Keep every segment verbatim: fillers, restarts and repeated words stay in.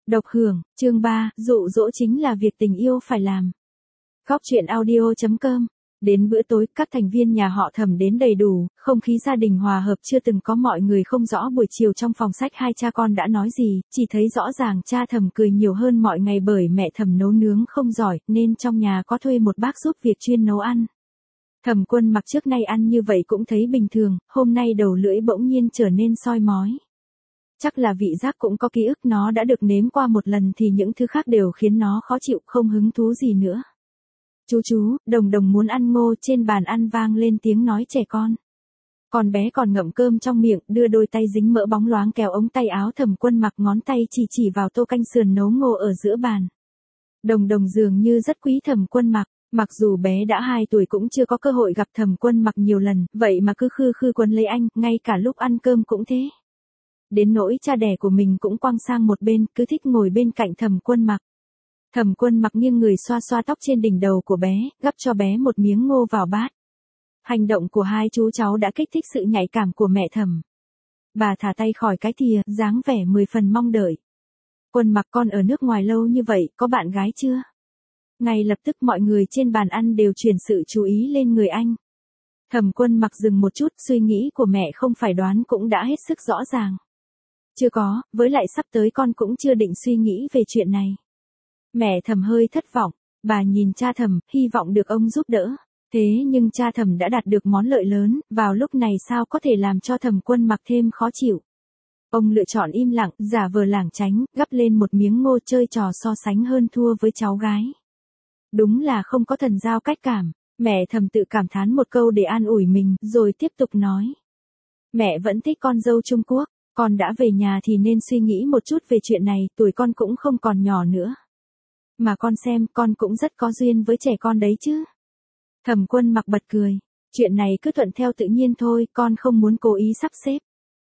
Độc hưởng, chương ba, dụ dỗ chính là việc tình yêu phải làm. Góc truyện audio chấm com. Đến bữa tối, các thành viên nhà họ Thẩm đến đầy đủ, không khí gia đình hòa hợp chưa từng có. Mọi người không rõ buổi chiều trong phòng sách hai cha con đã nói gì, chỉ thấy rõ ràng cha Thẩm cười nhiều hơn mọi ngày bởi mẹ Thẩm nấu nướng không giỏi, nên trong nhà có thuê một bác giúp việc chuyên nấu ăn. Thẩm Quân Mặc trước nay ăn như vậy cũng thấy bình thường, hôm nay đầu lưỡi bỗng nhiên trở nên soi mói. Chắc là vị giác cũng có ký ức, nó đã được nếm qua một lần thì những thứ khác đều khiến nó khó chịu, không hứng thú gì nữa. Chú chú, Đồng Đồng muốn ăn ngô. Trên bàn ăn vang lên tiếng nói trẻ con. Con bé còn ngậm cơm trong miệng, đưa đôi tay dính mỡ bóng loáng kéo ống tay áo Thẩm Quân Mặc, ngón tay chỉ chỉ vào tô canh sườn nấu ngô ở giữa bàn. Đồng Đồng dường như rất quý Thẩm Quân Mặc, mặc dù bé đã hai tuổi cũng chưa có cơ hội gặp Thẩm Quân Mặc nhiều lần, vậy mà cứ khư khư quấn lấy anh, ngay cả lúc ăn cơm cũng thế. Đến nỗi cha đẻ của mình cũng quăng sang một bên, cứ thích ngồi bên cạnh Thẩm Quân Mặc. Thẩm Quân Mặc nghiêng người xoa xoa tóc trên đỉnh đầu của bé, gắp cho bé một miếng ngô vào bát. Hành động của hai chú cháu đã kích thích sự nhạy cảm của mẹ Thẩm. Bà thả tay khỏi cái thìa, dáng vẻ mười phần mong đợi. Quân Mặc, con ở nước ngoài lâu như vậy, có bạn gái chưa? Ngay lập tức mọi người trên bàn ăn đều chuyển sự chú ý lên người anh. Thẩm Quân Mặc dừng một chút, suy nghĩ của mẹ không phải đoán cũng đã hết sức rõ ràng. Chưa có, với lại sắp tới con cũng chưa định suy nghĩ về chuyện này. Mẹ Thẩm hơi thất vọng, bà nhìn cha Thẩm, hy vọng được ông giúp đỡ. Thế nhưng cha Thẩm đã đạt được món lợi lớn, vào lúc này sao có thể làm cho Thẩm Quân Mặc thêm khó chịu. Ông lựa chọn im lặng, giả vờ lảng tránh, gắp lên một miếng ngô, chơi trò so sánh hơn thua với cháu gái. Đúng là không có thần giao cách cảm. Mẹ Thẩm tự cảm thán một câu để an ủi mình, rồi tiếp tục nói. Mẹ vẫn thích con dâu Trung Quốc. Con đã về nhà thì nên suy nghĩ một chút về chuyện này, tuổi con cũng không còn nhỏ nữa. Mà con xem, con cũng rất có duyên với trẻ con đấy chứ. Thẩm Quân Mặc bật cười. Chuyện này cứ thuận theo tự nhiên thôi, con không muốn cố ý sắp xếp.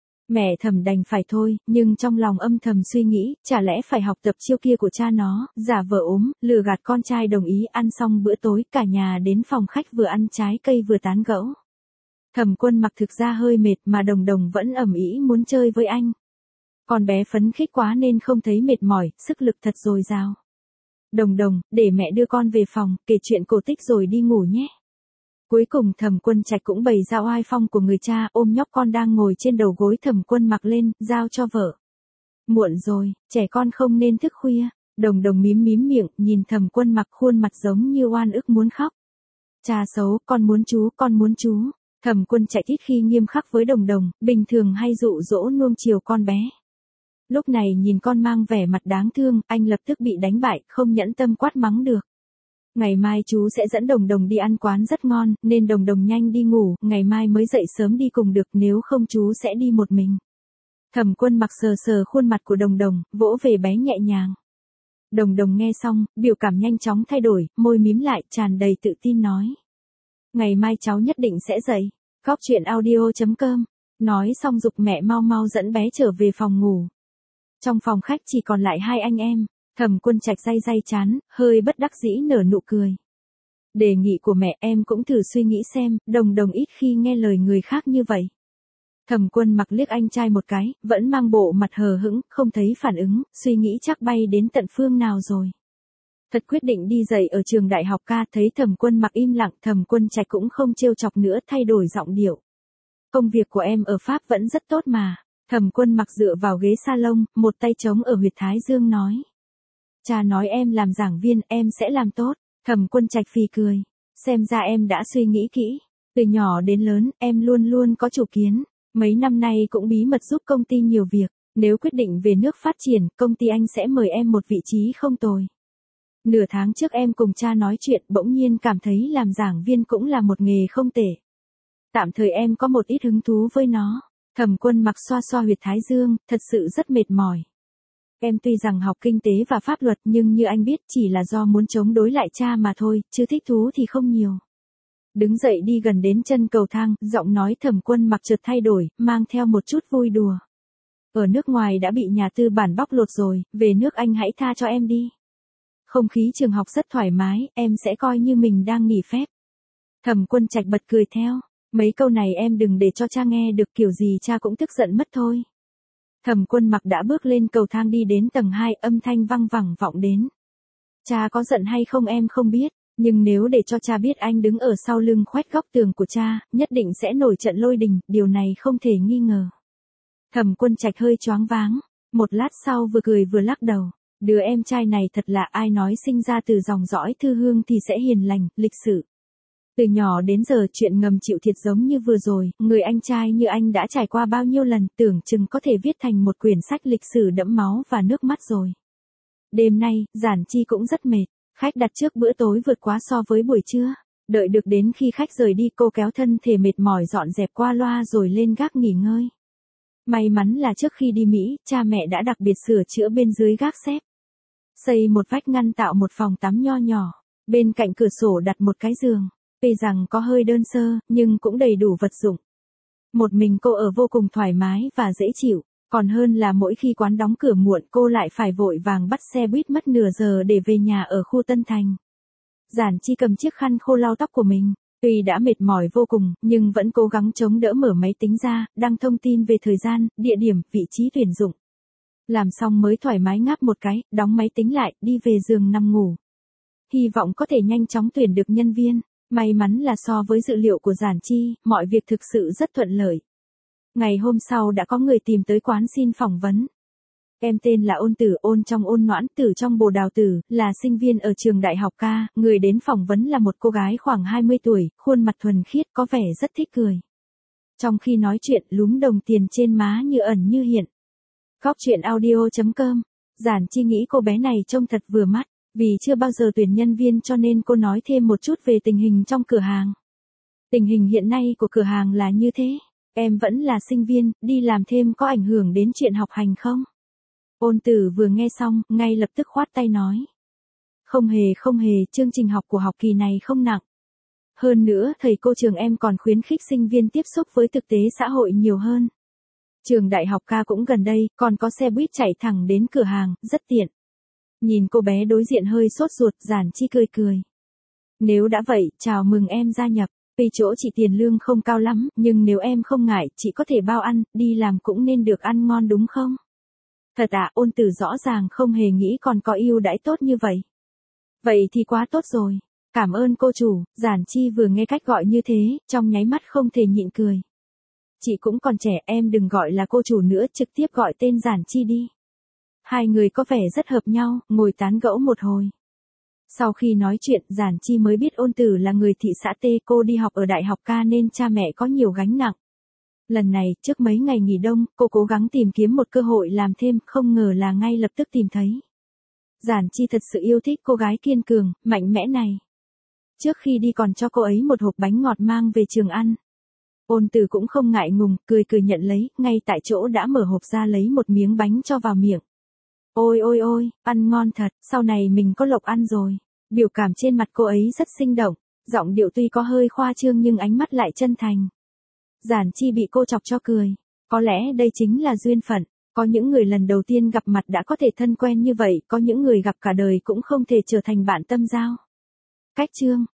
Mẹ Thẩm đành phải thôi, nhưng trong lòng âm thầm suy nghĩ, chả lẽ phải học tập chiêu kia của cha nó, giả vờ ốm, lừa gạt con trai đồng ý. Ăn xong bữa tối, cả nhà đến phòng khách vừa ăn trái cây vừa tán gẫu. Thẩm Quân Mặc thực ra hơi mệt mà Đồng Đồng vẫn ầm ĩ muốn chơi với anh. Con bé phấn khích quá nên không thấy mệt mỏi, sức lực thật dồi dào. Đồng Đồng, để mẹ đưa con về phòng, kể chuyện cổ tích rồi đi ngủ nhé. Cuối cùng Thẩm Quân Trạch cũng bày ra oai phong của người cha, ôm nhóc con đang ngồi trên đầu gối Thẩm Quân Mặc lên, giao cho vợ. Muộn rồi, trẻ con không nên thức khuya. Đồng Đồng mím mím miệng, nhìn Thẩm Quân Mặc, khuôn mặt giống như oan ức muốn khóc. Cha xấu, con muốn chú, con muốn chú. Thẩm Quân Trạch ít khi nghiêm khắc với Đồng Đồng, bình thường hay dụ dỗ nuông chiều con bé. Lúc này nhìn con mang vẻ mặt đáng thương, anh lập tức bị đánh bại, không nhẫn tâm quát mắng được. Ngày mai chú sẽ dẫn Đồng Đồng đi ăn quán rất ngon, nên Đồng Đồng nhanh đi ngủ, ngày mai mới dậy sớm đi cùng được, nếu không chú sẽ đi một mình. Thẩm Quân Mặc sờ sờ khuôn mặt của Đồng Đồng, vỗ về bé nhẹ nhàng. Đồng Đồng nghe xong, biểu cảm nhanh chóng thay đổi, môi mím lại, tràn đầy tự tin nói. Ngày mai cháu nhất định sẽ dậy. Góc truyện audio chấm com. Nói xong giục mẹ mau mau dẫn bé trở về phòng ngủ. Trong phòng khách chỉ còn lại hai anh em. Thẩm Quân Trạch day day chán, hơi bất đắc dĩ nở nụ cười. Đề nghị của mẹ em cũng thử suy nghĩ xem, Đồng Đồng ít khi nghe lời người khác như vậy. Thẩm Quân Mặc liếc anh trai một cái, vẫn mang bộ mặt hờ hững, không thấy phản ứng, suy nghĩ chắc bay đến tận phương nào rồi. Thật quyết định đi dạy ở trường đại học ca. Thấy Thẩm Quân Mặc im lặng, Thẩm Quân Trạch cũng không trêu chọc nữa, thay đổi giọng điệu. Công việc của em ở Pháp vẫn rất tốt mà. Thẩm Quân Mặc dựa vào ghế salon, một tay trống ở huyệt thái dương nói. Cha nói em làm giảng viên, em sẽ làm tốt. Thẩm Quân Trạch phì cười. Xem ra em đã suy nghĩ kỹ. Từ nhỏ đến lớn, em luôn luôn có chủ kiến. Mấy năm nay cũng bí mật giúp công ty nhiều việc. Nếu quyết định về nước phát triển, công ty anh sẽ mời em một vị trí không tồi. Nửa tháng trước em cùng cha nói chuyện, bỗng nhiên cảm thấy làm giảng viên cũng là một nghề không tệ. Tạm thời em có một ít hứng thú với nó. Thẩm Quân Mặc xoa xoa huyệt thái dương, thật sự rất mệt mỏi. Em tuy rằng học kinh tế và pháp luật nhưng như anh biết chỉ là do muốn chống đối lại cha mà thôi, chứ thích thú thì không nhiều. Đứng dậy đi gần đến chân cầu thang, giọng nói Thẩm Quân Mặc chợt thay đổi, mang theo một chút vui đùa. Ở nước ngoài đã bị nhà tư bản bóc lột rồi, về nước anh hãy tha cho em đi. Không khí trường học rất thoải mái, em sẽ coi như mình đang nghỉ phép. Thẩm Quân Trạch bật cười theo. Mấy câu này em đừng để cho cha nghe được, kiểu gì cha cũng tức giận mất thôi. Thẩm Quân Mặc đã bước lên cầu thang đi đến tầng hai, âm thanh văng vẳng vọng đến. Cha có giận hay không em không biết, nhưng nếu để cho cha biết anh đứng ở sau lưng khoét góc tường của cha, nhất định sẽ nổi trận lôi đình, điều này không thể nghi ngờ. Thẩm Quân Trạch hơi choáng váng, một lát sau vừa cười vừa lắc đầu. Đứa em trai này thật là, ai nói sinh ra từ dòng dõi Thư Hương thì sẽ hiền lành, lịch sự. Từ nhỏ đến giờ chuyện ngầm chịu thiệt giống như vừa rồi, người anh trai như anh đã trải qua bao nhiêu lần, tưởng chừng có thể viết thành một quyển sách lịch sử đẫm máu và nước mắt rồi. Đêm nay, Giản Chi cũng rất mệt, khách đặt trước bữa tối vượt quá so với buổi trưa. Đợi được đến khi khách rời đi, cô kéo thân thể mệt mỏi dọn dẹp qua loa rồi lên gác nghỉ ngơi. May mắn là trước khi đi Mỹ, cha mẹ đã đặc biệt sửa chữa bên dưới gác xếp. Xây một vách ngăn tạo một phòng tắm nho nhỏ, bên cạnh cửa sổ đặt một cái giường. Tuy rằng có hơi đơn sơ, nhưng cũng đầy đủ vật dụng. Một mình cô ở vô cùng thoải mái và dễ chịu, còn hơn là mỗi khi quán đóng cửa muộn cô lại phải vội vàng bắt xe buýt mất nửa giờ để về nhà ở khu Tân Thành. Giản Chi cầm chiếc khăn khô lau tóc của mình, tuy đã mệt mỏi vô cùng, nhưng vẫn cố gắng chống đỡ mở máy tính ra, đăng thông tin về thời gian, địa điểm, vị trí tuyển dụng. Làm xong mới thoải mái ngáp một cái, đóng máy tính lại, đi về giường nằm ngủ. Hy vọng có thể nhanh chóng tuyển được nhân viên. May mắn là so với dự liệu của Giản Chi, mọi việc thực sự rất thuận lợi. Ngày hôm sau đã có người tìm tới quán xin phỏng vấn. Em tên là Ôn Tử, ôn trong ôn noãn, tử trong bồ đào tử, là sinh viên ở trường đại học ca, người đến phỏng vấn là một cô gái khoảng hai mươi tuổi, khuôn mặt thuần khiết, có vẻ rất thích cười. Trong khi nói chuyện, lúm đồng tiền trên má như ẩn như hiện. Góc truyện audio chấm com, Giản Chi nghĩ cô bé này trông thật vừa mắt. Vì chưa bao giờ tuyển nhân viên cho nên cô nói thêm một chút về tình hình trong cửa hàng. Tình hình hiện nay của cửa hàng là như thế. Em vẫn là sinh viên, đi làm thêm có ảnh hưởng đến chuyện học hành không? Ôn Tử vừa nghe xong, ngay lập tức khoát tay nói. Không hề không hề, chương trình học của học kỳ này không nặng. Hơn nữa, thầy cô trường em còn khuyến khích sinh viên tiếp xúc với thực tế xã hội nhiều hơn. Trường đại học ca cũng gần đây, còn có xe buýt chạy thẳng đến cửa hàng, rất tiện. Nhìn cô bé đối diện hơi sốt ruột, Giản Chi cười cười. Nếu đã vậy, chào mừng em gia nhập. Vì chỗ chị tiền lương không cao lắm, nhưng nếu em không ngại, chị có thể bao ăn, đi làm cũng nên được ăn ngon đúng không? Thật à, Ôn Tử rõ ràng không hề nghĩ còn có ưu đãi tốt như vậy. Vậy thì quá tốt rồi. Cảm ơn cô chủ. Giản Chi vừa nghe cách gọi như thế, trong nháy mắt không thể nhịn cười. Chị cũng còn trẻ, em đừng gọi là cô chủ nữa, trực tiếp gọi tên Giản Chi đi. Hai người có vẻ rất hợp nhau, ngồi tán gẫu một hồi. Sau khi nói chuyện, Giản Chi mới biết Ôn Tử là người thị xã T, cô đi học ở đại học ca nên cha mẹ có nhiều gánh nặng. Lần này, trước mấy ngày nghỉ đông, cô cố gắng tìm kiếm một cơ hội làm thêm, không ngờ là ngay lập tức tìm thấy. Giản Chi thật sự yêu thích cô gái kiên cường, mạnh mẽ này. Trước khi đi còn cho cô ấy một hộp bánh ngọt mang về trường ăn. Ôn Tử cũng không ngại ngùng, cười cười nhận lấy, ngay tại chỗ đã mở hộp ra lấy một miếng bánh cho vào miệng. Ôi ôi ôi, ăn ngon thật, sau này mình có lộc ăn rồi. Biểu cảm trên mặt cô ấy rất sinh động, giọng điệu tuy có hơi khoa trương nhưng ánh mắt lại chân thành. Giản Chi bị cô chọc cho cười. Có lẽ đây chính là duyên phận, có những người lần đầu tiên gặp mặt đã có thể thân quen như vậy, có những người gặp cả đời cũng không thể trở thành bạn tâm giao. Cách chương